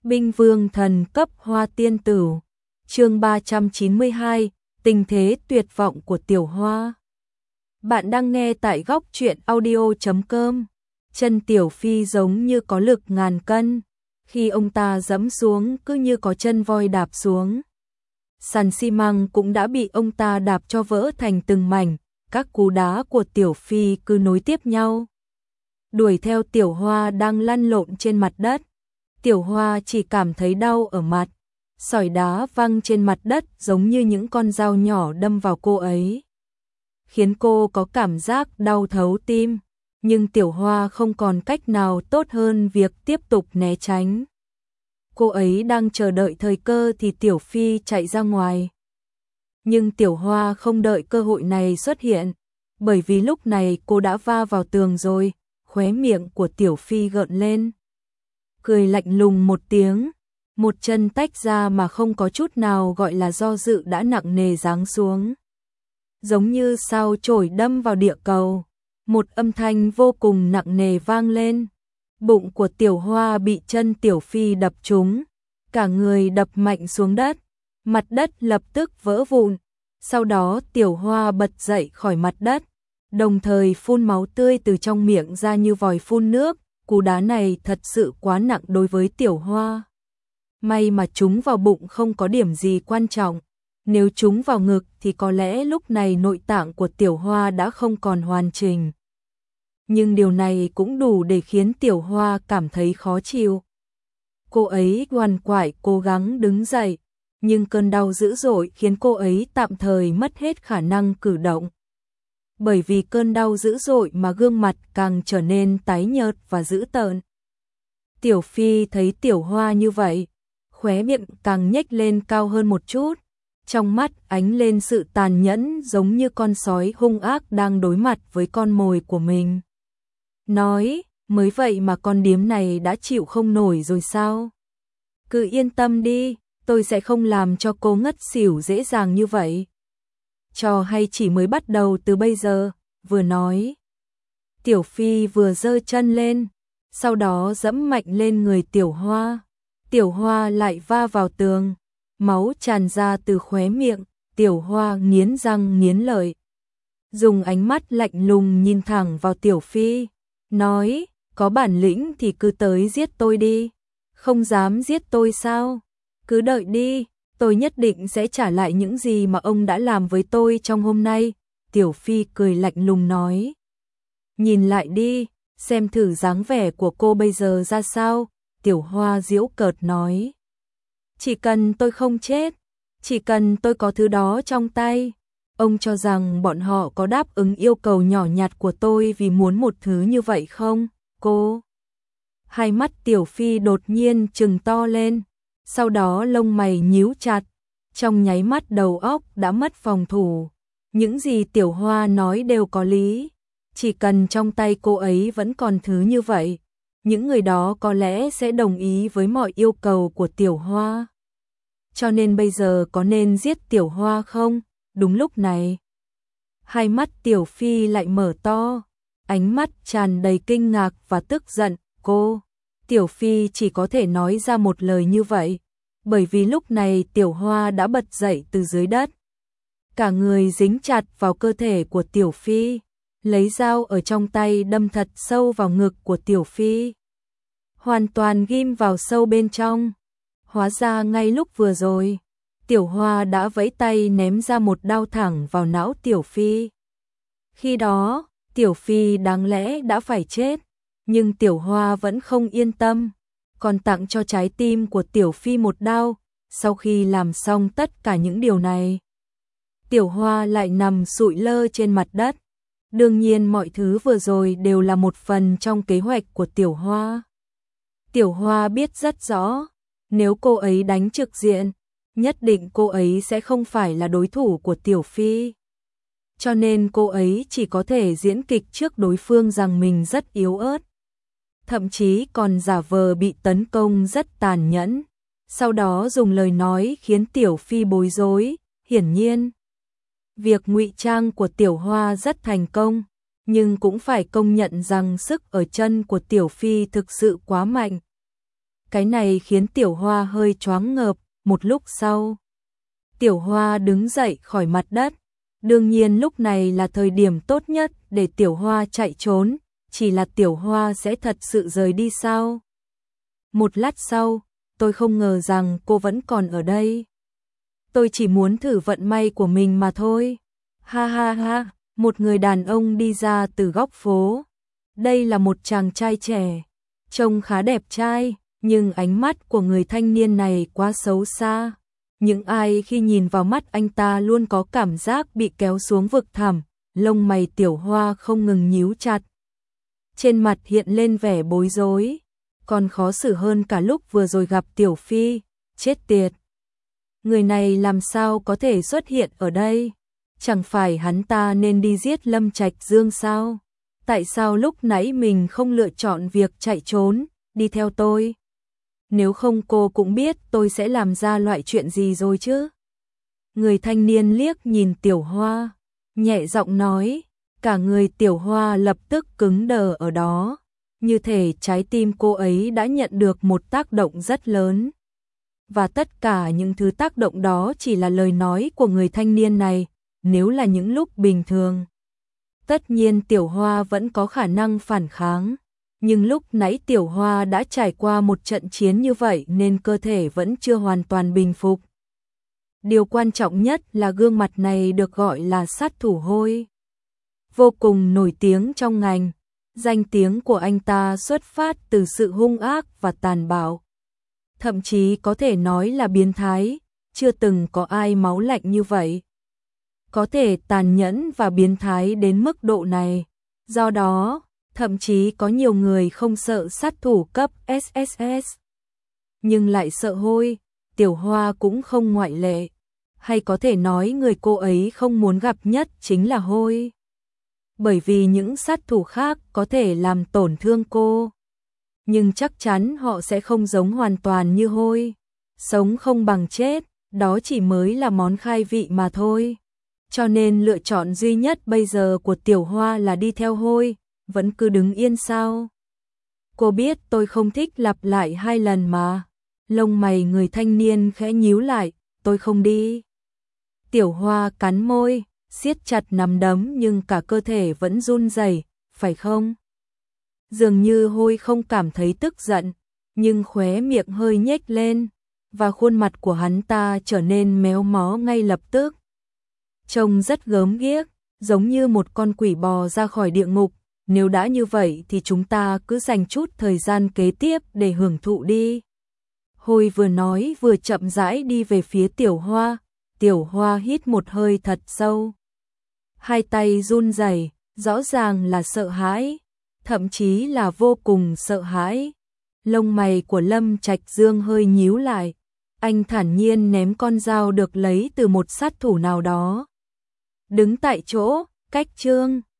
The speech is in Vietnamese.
Binh vương thần cấp Hoa tiên tử. Chương 392, tình thế tuyệt vọng của Tiểu Hoa. Bạn đang nghe tại góc truyện audio.com. Chân Tiểu Phi giống như có lực ngàn cân, khi ông ta giẫm xuống cứ như có chân voi đạp xuống. Sàn xi măng cũng đã bị ông ta đạp cho vỡ thành từng mảnh, các cú đá của Tiểu Phi cứ nối tiếp nhau. Đuổi theo Tiểu Hoa đang lăn lộn trên mặt đất. Tiểu Hoa chỉ cảm thấy đau ở mặt, sỏi đá văng trên mặt đất giống như những con dao nhỏ đâm vào cô ấy, khiến cô có cảm giác đau thấu tim, nhưng Tiểu Hoa không còn cách nào tốt hơn việc tiếp tục né tránh. Cô ấy đang chờ đợi thời cơ thì Tiểu Phi chạy ra ngoài. Nhưng Tiểu Hoa không đợi cơ hội này xuất hiện, bởi vì lúc này cô đã va vào tường rồi. Khóe miệng của Tiểu Phi gợn lên, cười lạnh lùng một tiếng, một chân tách ra mà không có chút nào gọi là do dự đã nặng nề giáng xuống. Giống như sao chổi đâm vào địa cầu, một âm thanh vô cùng nặng nề vang lên. Bụng của Tiểu Hoa bị chân Tiểu Phi đập trúng, cả người đập mạnh xuống đất, mặt đất lập tức vỡ vụn. Sau đó Tiểu Hoa bật dậy khỏi mặt đất, đồng thời phun máu tươi từ trong miệng ra như vòi phun nước. Cú đá này thật sự quá nặng đối với Tiểu Hoa. May mà trúng vào bụng không có điểm gì quan trọng, nếu trúng vào ngực thì có lẽ lúc này nội tạng của Tiểu Hoa đã không còn hoàn chỉnh. Nhưng điều này cũng đủ để khiến Tiểu Hoa cảm thấy khó chịu. Cô ấy quằn quại cố gắng đứng dậy, nhưng cơn đau dữ dội khiến cô ấy tạm thời mất hết khả năng cử động. Bởi vì cơn đau dữ dội mà gương mặt càng trở nên tái nhợt và dữ tợn. Tiểu Phi thấy Tiểu Hoa như vậy, khóe miệng càng nhếch lên cao hơn một chút, trong mắt ánh lên sự tàn nhẫn giống như con sói hung ác đang đối mặt với con mồi của mình. Nói, mới vậy mà con điếm này đã chịu không nổi rồi sao? Cứ yên tâm đi, tôi sẽ không làm cho cô ngất xỉu dễ dàng như vậy. Trò hay chỉ mới bắt đầu từ bây giờ, vừa nói. Tiểu Phi vừa giơ chân lên, sau đó giẫm mạnh lên người Tiểu Hoa. Tiểu Hoa lại va vào tường, máu tràn ra từ khóe miệng, Tiểu Hoa nghiến răng nghiến lợi, dùng ánh mắt lạnh lùng nhìn thẳng vào Tiểu Phi, nói, có bản lĩnh thì cứ tới giết tôi đi, không dám giết tôi sao? Cứ đợi đi, tôi nhất định sẽ trả lại những gì mà ông đã làm với tôi trong hôm nay. Tiểu Phi cười lạnh lùng nói, nhìn lại đi, xem thử dáng vẻ của cô bây giờ ra sao. Tiểu Hoa giễu cợt nói, chỉ cần tôi không chết, chỉ cần tôi có thứ đó trong tay, ông cho rằng bọn họ có đáp ứng yêu cầu nhỏ nhặt của tôi vì muốn một thứ như vậy không? Cô. Hai mắt Tiểu Phi đột nhiên trừng to lên, sau đó lông mày nhíu chặt, trong nháy mắt đầu óc đã mất phòng thủ. Những gì Tiểu Hoa nói đều có lý, chỉ cần trong tay cô ấy vẫn còn thứ như vậy, những người đó có lẽ sẽ đồng ý với mọi yêu cầu của Tiểu Hoa. Cho nên bây giờ có nên giết Tiểu Hoa không? Đúng lúc này, hai mắt Tiểu Phi lại mở to, ánh mắt tràn đầy kinh ngạc và tức giận. Cô. Tiểu Phi chỉ có thể nói ra một lời như vậy, bởi vì lúc này Tiểu Hoa đã bật dậy từ dưới đất. Cả người dính chặt vào cơ thể của Tiểu Phi, lấy dao ở trong tay đâm thật sâu vào ngực của Tiểu Phi, hoàn toàn ghim vào sâu bên trong. Hóa ra ngay lúc vừa rồi, Tiểu Hoa đã vẫy tay ném ra một đao thẳng vào não Tiểu Phi. Khi đó, Tiểu Phi đáng lẽ đã phải chết, nhưng Tiểu Hoa vẫn không yên tâm, còn tặng cho trái tim của Tiểu Phi một đao. Sau khi làm xong tất cả những điều này, Tiểu Hoa lại nằm sụi lơ trên mặt đất. Đương nhiên mọi thứ vừa rồi đều là một phần trong kế hoạch của Tiểu Hoa. Tiểu Hoa biết rất rõ, nếu cô ấy đánh trực diện, nhất định cô ấy sẽ không phải là đối thủ của Tiểu Phi. Cho nên cô ấy chỉ có thể diễn kịch trước đối phương rằng mình rất yếu ớt, thậm chí còn giả vờ bị tấn công rất tàn nhẫn, sau đó dùng lời nói khiến Tiểu Phi bối rối. Hiển nhiên, việc ngụy trang của Tiểu Hoa rất thành công, nhưng cũng phải công nhận rằng sức ở chân của Tiểu Phi thực sự quá mạnh. Cái này khiến Tiểu Hoa hơi choáng ngợp, một lúc sau. Tiểu Hoa đứng dậy khỏi mặt đất. Đương nhiên lúc này là thời điểm tốt nhất để Tiểu Hoa chạy trốn, chỉ là Tiểu Hoa sẽ thật sự rời đi sao? Một lát sau, tôi không ngờ rằng cô vẫn còn ở đây. Tôi chỉ muốn thử vận may của mình mà thôi. Ha ha ha, một người đàn ông đi ra từ góc phố. Đây là một chàng trai trẻ, trông khá đẹp trai, nhưng ánh mắt của người thanh niên này quá xấu xa. Những ai khi nhìn vào mắt anh ta luôn có cảm giác bị kéo xuống vực thẳm, lông mày Tiểu Hoa không ngừng nhíu chặt. Trên mặt hiện lên vẻ bối rối, còn khó xử hơn cả lúc vừa rồi gặp Tiểu Phi, chết tiệt. Người này làm sao có thể xuất hiện ở đây? Chẳng phải hắn ta nên đi giết Lâm Trạch Dương sao? Tại sao lúc nãy mình không lựa chọn việc chạy trốn, đi theo tôi? Nếu không cô cũng biết tôi sẽ làm ra loại chuyện gì rồi chứ. Người thanh niên liếc nhìn Tiểu Hoa, nhẹ giọng nói, cả người Tiểu Hoa lập tức cứng đờ ở đó, như thể trái tim cô ấy đã nhận được một tác động rất lớn. Và tất cả những thứ tác động đó chỉ là lời nói của người thanh niên này, nếu là những lúc bình thường. Tất nhiên Tiểu Hoa vẫn có khả năng phản kháng. Nhưng lúc nãy Tiểu Hoa đã trải qua một trận chiến như vậy nên cơ thể vẫn chưa hoàn toàn bình phục. Điều quan trọng nhất là gương mặt này được gọi là sát thủ Hôi. Vô cùng nổi tiếng trong ngành, danh tiếng của anh ta xuất phát từ sự hung ác và tàn bạo. Thậm chí có thể nói là biến thái, chưa từng có ai máu lạnh như vậy. Có thể tàn nhẫn và biến thái đến mức độ này. Do đó, thậm chí có nhiều người không sợ sát thủ cấp SSS, nhưng lại sợ Hôi, Tiểu Hoa cũng không ngoại lệ. Hay có thể nói người cô ấy không muốn gặp nhất chính là Hôi. Bởi vì những sát thủ khác có thể làm tổn thương cô, nhưng chắc chắn họ sẽ không giống hoàn toàn như Hôi. Sống không bằng chết, đó chỉ mới là món khai vị mà thôi. Cho nên lựa chọn duy nhất bây giờ của Tiểu Hoa là đi theo Hôi. Vẫn cứ đứng yên sao? Cô biết tôi không thích lặp lại 2 lần mà. Lông mày người thanh niên khẽ nhíu lại, tôi không đi. Tiểu Hoa cắn môi, siết chặt nắm đấm nhưng cả cơ thể vẫn run rẩy, phải không? Dường như Hôi không cảm thấy tức giận, nhưng khóe miệng hơi nhếch lên, và khuôn mặt của hắn ta trở nên méo mó ngay lập tức. Trông rất gớm ghiếc, giống như một con quỷ bò ra khỏi địa ngục. Nếu đã như vậy thì chúng ta cứ dành chút thời gian kế tiếp để hưởng thụ đi. Hôi vừa nói vừa chậm rãi đi về phía Tiểu Hoa. Tiểu Hoa hít một hơi thật sâu. Hai tay run rẩy, rõ ràng là sợ hãi, thậm chí là vô cùng sợ hãi. Lông mày của Lâm Trạch Dương hơi nhíu lại. Anh thản nhiên ném con dao được lấy từ một sát thủ nào đó. Đứng tại chỗ, cách Trương